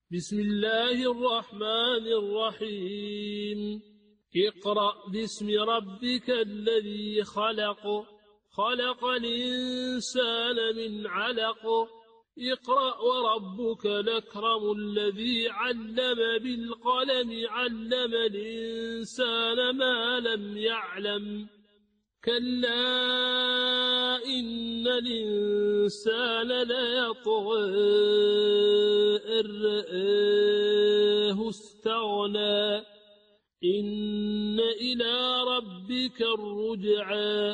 بسم الله الرحمن الرحيم اقرأ باسم ربك الذي خلق خلق الإنسان من علق اقرأ وربك الأكرم الذي علم بالقلم علم الإنسان ما لم يعلم كلا إن الإنسان ليطغى أن رآه استغنى إن إلى ربك الرجعى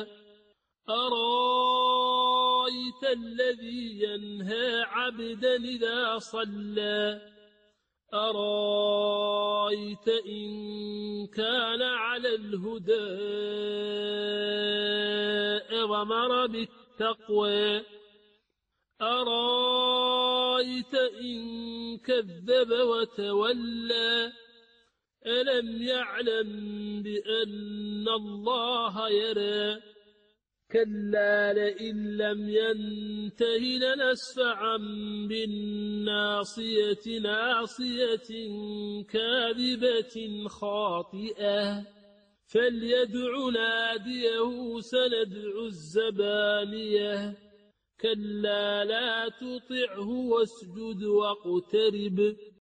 أرأيت الذي ينهى عبدا إذا صلى أرأيت إن كان على الهدى وأمر بالتقوى أرأيت إن كذب وتولى ألم يعلم بأن الله يرى كلا لئن لم ينته لنسفعا بالناصية ناصية كاذبة خاطئة فليدع ناديه سندع الزبانية كلا لا تطعه واسجد واقترب